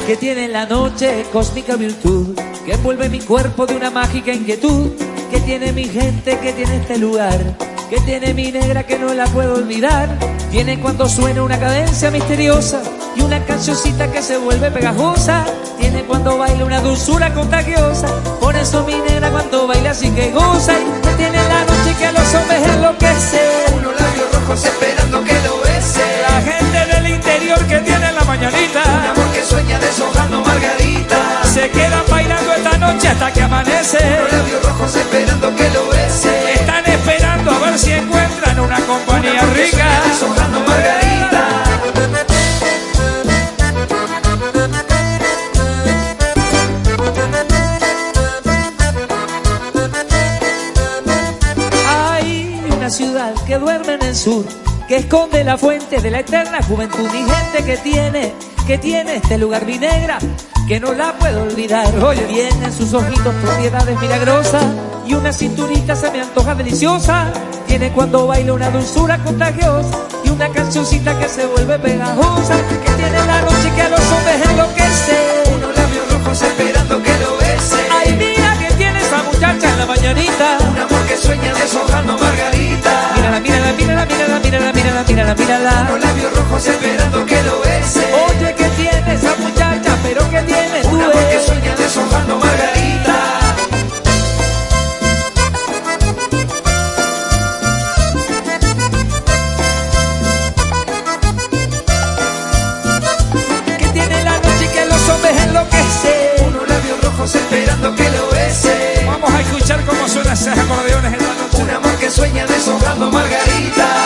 que tiene en la noche cósmica virtud, que envuelve mi cuerpo de una mágica inquietud, que tiene mi gente, que tiene este lugar, que tiene mi negra que no la puedo olvidar. Tiene cuando suena una cadencia misteriosa y una cancioncita que se vuelve pegajosa. Tiene cuando baila una dulzura contagiosa, por eso mi negra cuando baila así que goza. Y que tiene la noche que a los hombres enloquece, unos labios rojos esperando que lo bese. la gente del interior que tiene en la mañanita, Un amor que sueña deshojando margarita. se quedan bailando esta noche hasta que amanece. Unos labios rojos esperando que lo bese. Están esperando a ver si encuentran una compañía rica. Deshojando margarita. Hay una ciudad que duerme en el sur, que esconde la fuente de la eterna juventud. Mi gente que tiene este lugar, mi negra, que no la puedo olvidar. Oye, tienen sus ojitos propiedades milagrosas y una cinturita se me antoja deliciosa. Tiene cuando baila una dulzura contagiosa y una cancioncita que se vuelve pegajosa. Que tiene la noche que a los hombres enloquece, Unos labios rojos esperando que lo bese. ay, mira que tiene esa muchacha en la mañanita. Un amor que sueña deshojando margarita. Mírala, mírala, mírala, mírala, mírala, mírala, mírala, mírala. Unos labios rojos esperando que lo bese. Oye, ¿qué tiene esa muchacha? ¿Pero qué tiene tú? Un amor que sueña deshojando margarita. Que tiene la noche que los hombres enloquecen. Unos labios rojos esperando que lo bese. Vamos a escuchar cómo suenan esos acordeones esta noche. Un amor que sueña deshojando margarita.